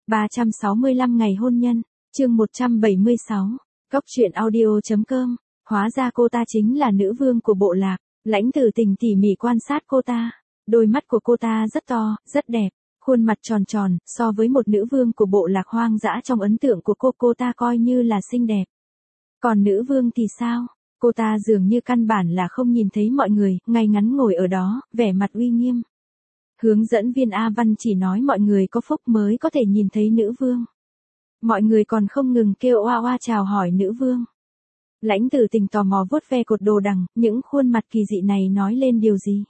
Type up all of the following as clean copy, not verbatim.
365 ngày hôn nhân, chương 176, Cốc truyện audio.com, hóa ra cô ta chính là nữ vương của bộ lạc. Lãnh Tử Tình tỉ mỉ quan sát cô ta, đôi mắt của cô ta rất to, rất đẹp, khuôn mặt tròn tròn, so với một nữ vương của bộ lạc hoang dã trong ấn tượng của cô ta coi như là xinh đẹp. Còn nữ vương thì sao? Cô ta dường như căn bản là không nhìn thấy mọi người, ngay ngắn ngồi ở đó, vẻ mặt uy nghiêm. Hướng dẫn viên A Văn chỉ nói mọi người có phúc mới có thể nhìn thấy nữ vương. Mọi người còn không ngừng kêu oa oa chào hỏi nữ vương. Lãnh Tử Tình tò mò vuốt ve cột đồ đằng, những khuôn mặt kỳ dị này nói lên điều gì?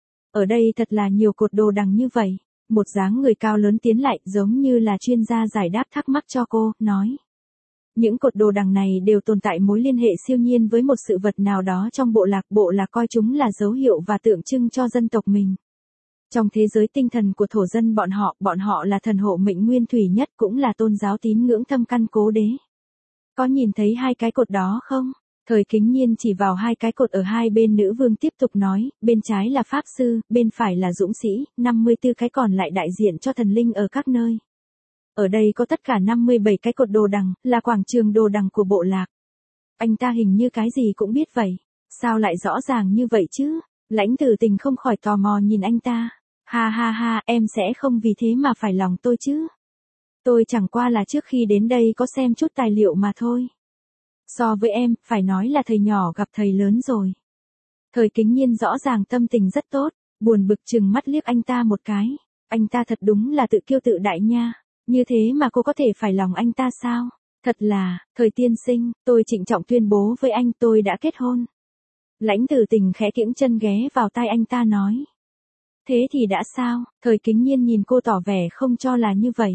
Ở đây thật là nhiều cột đồ đằng như vậy. Một dáng người cao lớn tiến lại giống như là chuyên gia giải đáp thắc mắc cho cô, nói. Những cột đồ đằng này đều tồn tại mối liên hệ siêu nhiên với một sự vật nào đó trong bộ lạc coi chúng là dấu hiệu và tượng trưng cho dân tộc mình. Trong thế giới tinh thần của thổ dân bọn họ là thần hộ mệnh nguyên thủy nhất, cũng là tôn giáo tín ngưỡng thâm căn cố đế. Có nhìn thấy hai cái cột đó không? Thời Kính Nhiên chỉ vào hai cái cột ở hai bên, nữ vương tiếp tục nói, bên trái là pháp sư, bên phải là dũng sĩ, 54 cái còn lại đại diện cho thần linh ở các nơi. Ở đây có tất cả 57 cái cột đồ đằng, là quảng trường đồ đằng của bộ lạc. Anh ta hình như cái gì cũng biết vậy. Sao lại rõ ràng như vậy chứ? Lãnh Tử Tình không khỏi tò mò nhìn anh ta. Ha ha ha, em sẽ không vì thế mà phải lòng tôi chứ. Tôi chẳng qua là trước khi đến đây có xem chút tài liệu mà thôi. So với em, phải nói là thầy nhỏ gặp thầy lớn rồi. Thời Kính Nhiên rõ ràng tâm tình rất tốt, buồn bực chừng mắt liếc anh ta một cái. Anh ta thật đúng là tự kiêu tự đại nha. Như thế mà cô có thể phải lòng anh ta sao? Thật là, Thời tiên sinh, tôi trịnh trọng tuyên bố với anh tôi đã kết hôn. Lãnh Tử Tình khẽ kiễng chân ghé vào tai anh ta nói. Thế thì đã sao? Thời Kính Nhiên nhìn cô tỏ vẻ không cho là như vậy.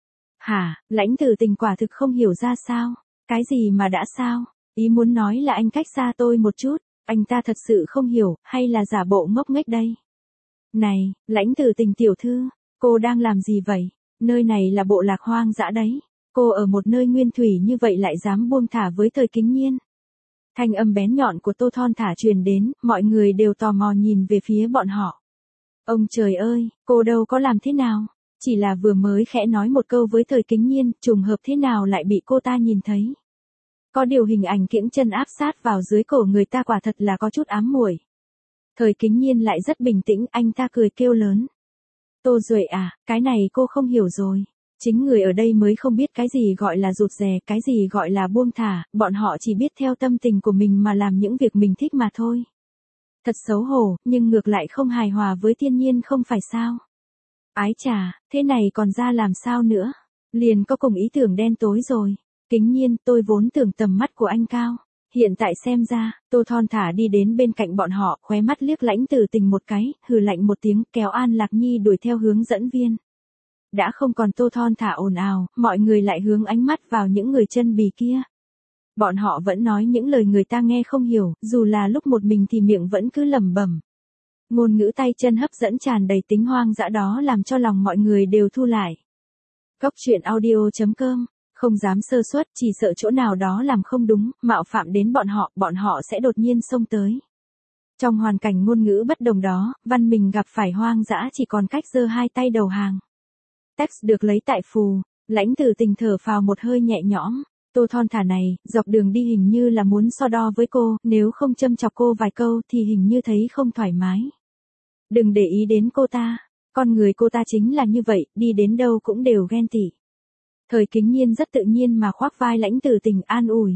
Hả? Lãnh Tử Tình quả thực không hiểu ra sao. Cái gì mà đã sao? Ý muốn nói là anh cách xa tôi một chút. Anh ta thật sự không hiểu, hay là giả bộ ngốc nghếch đây? Này, Lãnh Tử Tình tiểu thư, cô đang làm gì vậy? Nơi này là bộ lạc hoang dã đấy. Cô ở một nơi nguyên thủy như vậy lại dám buông thả với Thời Kính Nhiên. Thanh âm bén nhọn của Tô Thon Thả truyền đến, mọi người đều tò mò nhìn về phía bọn họ. Ông trời ơi, cô đâu có làm thế nào? Chỉ là vừa mới khẽ nói một câu với Thời Kính Nhiên, trùng hợp thế nào lại bị cô ta nhìn thấy. Có điều hình ảnh kiễng chân áp sát vào dưới cổ người ta quả thật là có chút ám muội. Thời Kính Nhiên lại rất bình tĩnh, anh ta cười kêu lớn. Tô Duệ à, cái này cô không hiểu rồi. Chính người ở đây mới không biết cái gì gọi là rụt rè, cái gì gọi là buông thả, bọn họ chỉ biết theo tâm tình của mình mà làm những việc mình thích mà thôi. Thật xấu hổ, nhưng ngược lại không hài hòa với thiên nhiên không phải sao. Ái chà, thế này còn ra làm sao nữa? Liền có cùng ý tưởng đen tối rồi. Kính Nhiên, tôi vốn tưởng tầm mắt của anh cao. Hiện tại xem ra, Tô Thon Thả đi đến bên cạnh bọn họ, khóe mắt liếc Lãnh Tử Tình một cái, hừ lạnh một tiếng, kéo An Lạc Nhi đuổi theo hướng dẫn viên. Đã không còn Tô Thon Thả ồn ào, mọi người lại hướng ánh mắt vào những người chân bì kia. Bọn họ vẫn nói những lời người ta nghe không hiểu, dù là lúc một mình thì miệng vẫn cứ lẩm bẩm. Ngôn ngữ tay chân hấp dẫn tràn đầy tính hoang dã đó làm cho lòng mọi người đều thu lại. Cốc truyện audio.com, không dám sơ suất, chỉ sợ chỗ nào đó làm không đúng, mạo phạm đến bọn họ sẽ đột nhiên xông tới. Trong hoàn cảnh ngôn ngữ bất đồng đó, văn mình gặp phải hoang dã chỉ còn cách giơ hai tay đầu hàng. Text được lấy tại phù, Lãnh Tử Tình thở phào một hơi nhẹ nhõm. Tô Thon Thả này, dọc đường đi hình như là muốn so đo với cô, nếu không châm chọc cô vài câu thì hình như thấy không thoải mái. Đừng để ý đến cô ta, con người cô ta chính là như vậy, đi đến đâu cũng đều ghen tị. Thời Kính Nhiên rất tự nhiên mà khoác vai Lãnh Tử Tình an ủi.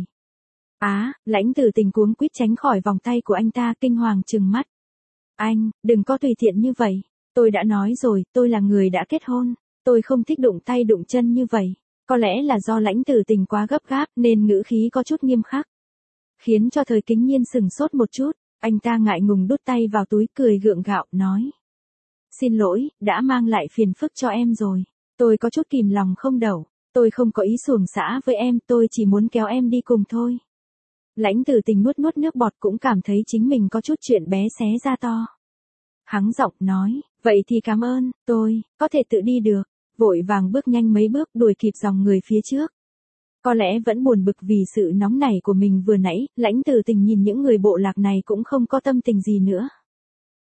Lãnh Tử Tình cuống quýt tránh khỏi vòng tay của anh ta, kinh hoàng trừng mắt. Anh, đừng có tùy tiện như vậy, tôi đã nói rồi, tôi là người đã kết hôn, tôi không thích đụng tay đụng chân như vậy. Có lẽ là do Lãnh Tử Tình quá gấp gáp nên ngữ khí có chút nghiêm khắc. Khiến cho Thời Kính Nhiên sừng sốt một chút, anh ta ngại ngùng đút tay vào túi cười gượng gạo, nói. Xin lỗi, đã mang lại phiền phức cho em rồi. Tôi có chút kìm lòng không đậu, tôi không có ý xuồng xã với em, tôi chỉ muốn kéo em đi cùng thôi. Lãnh Tử Tình nuốt nước bọt cũng cảm thấy chính mình có chút chuyện bé xé ra to. Hắng giọng nói, vậy thì cảm ơn, tôi có thể tự đi được. Vội vàng bước nhanh mấy bước đuổi kịp dòng người phía trước. Có lẽ vẫn buồn bực vì sự nóng nảy của mình vừa nãy, Lãnh Tử Tình nhìn những người bộ lạc này cũng không có tâm tình gì nữa.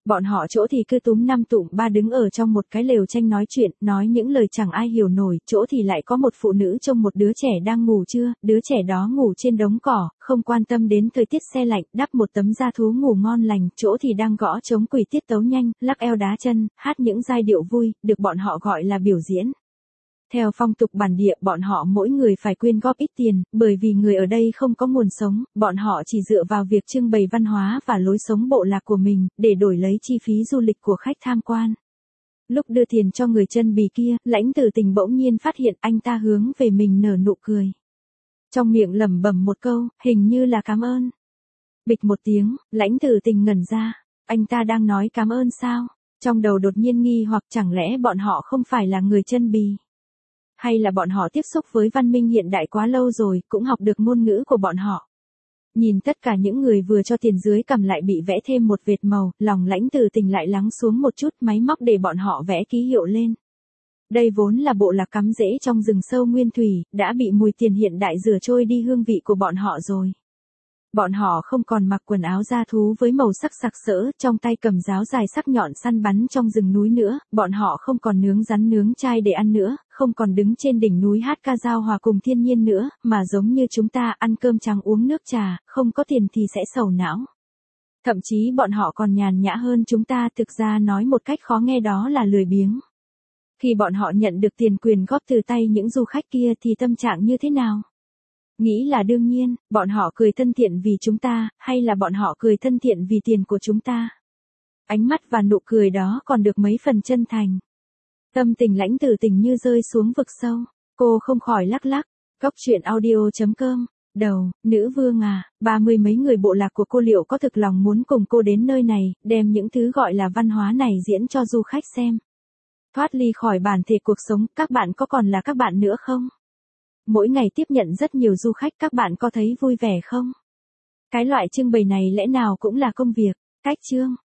Bọn họ chỗ thì cứ túm năm tụm ba đứng ở trong một cái lều tranh nói chuyện, nói những lời chẳng ai hiểu nổi, chỗ thì lại có một phụ nữ trông một đứa trẻ đang ngủ trưa, đứa trẻ đó ngủ trên đống cỏ, không quan tâm đến thời tiết se lạnh, đắp một tấm da thú ngủ ngon lành, chỗ thì đang gõ trống quỷ tiết tấu nhanh, lắc eo đá chân, hát những giai điệu vui, được bọn họ gọi là biểu diễn. Theo phong tục bản địa, bọn họ mỗi người phải quyên góp ít tiền, bởi vì người ở đây không có nguồn sống, bọn họ chỉ dựa vào việc trưng bày văn hóa và lối sống bộ lạc của mình, để đổi lấy chi phí du lịch của khách tham quan. Lúc đưa tiền cho người chân bì kia, Lãnh Tử Tình bỗng nhiên phát hiện anh ta hướng về mình nở nụ cười. Trong miệng lẩm bẩm một câu, hình như là cảm ơn. Bịch một tiếng, Lãnh Tử Tình ngẩn ra, anh ta đang nói cảm ơn sao? Trong đầu đột nhiên nghi hoặc chẳng lẽ bọn họ không phải là người chân bì? Hay là bọn họ tiếp xúc với văn minh hiện đại quá lâu rồi, cũng học được ngôn ngữ của bọn họ. Nhìn tất cả những người vừa cho tiền dưới cằm lại bị vẽ thêm một vệt màu, lòng Lãnh Tử Tình lại lắng xuống một chút, máy móc để bọn họ vẽ ký hiệu lên. Đây vốn là bộ lạc cắm rễ trong rừng sâu nguyên thủy, đã bị mùi tiền hiện đại rửa trôi đi hương vị của bọn họ rồi. Bọn họ không còn mặc quần áo da thú với màu sắc sặc sỡ, trong tay cầm giáo dài sắc nhọn săn bắn trong rừng núi nữa, bọn họ không còn nướng rắn nướng chai để ăn nữa, không còn đứng trên đỉnh núi hát ca dao hòa cùng thiên nhiên nữa, mà giống như chúng ta ăn cơm trắng uống nước trà, không có tiền thì sẽ sầu não. Thậm chí bọn họ còn nhàn nhã hơn chúng ta, thực ra nói một cách khó nghe đó là lười biếng. Khi bọn họ nhận được tiền quyền góp từ tay những du khách kia thì tâm trạng như thế nào? Nghĩ là đương nhiên, bọn họ cười thân thiện vì chúng ta, hay là bọn họ cười thân thiện vì tiền của chúng ta? Ánh mắt và nụ cười đó còn được mấy phần chân thành. Tâm tình Lãnh Tử Tình như rơi xuống vực sâu, cô không khỏi lắc lắc. Góc truyện audio.com. Đầu, nữ vương à, 30 mấy người bộ lạc của cô liệu có thực lòng muốn cùng cô đến nơi này, đem những thứ gọi là văn hóa này diễn cho du khách xem. Thoát ly khỏi bản thể cuộc sống, các bạn có còn là các bạn nữa không? Mỗi ngày tiếp nhận rất nhiều du khách, các bạn có thấy vui vẻ không? Cái loại trưng bày này lẽ nào cũng là công việc. Cách chương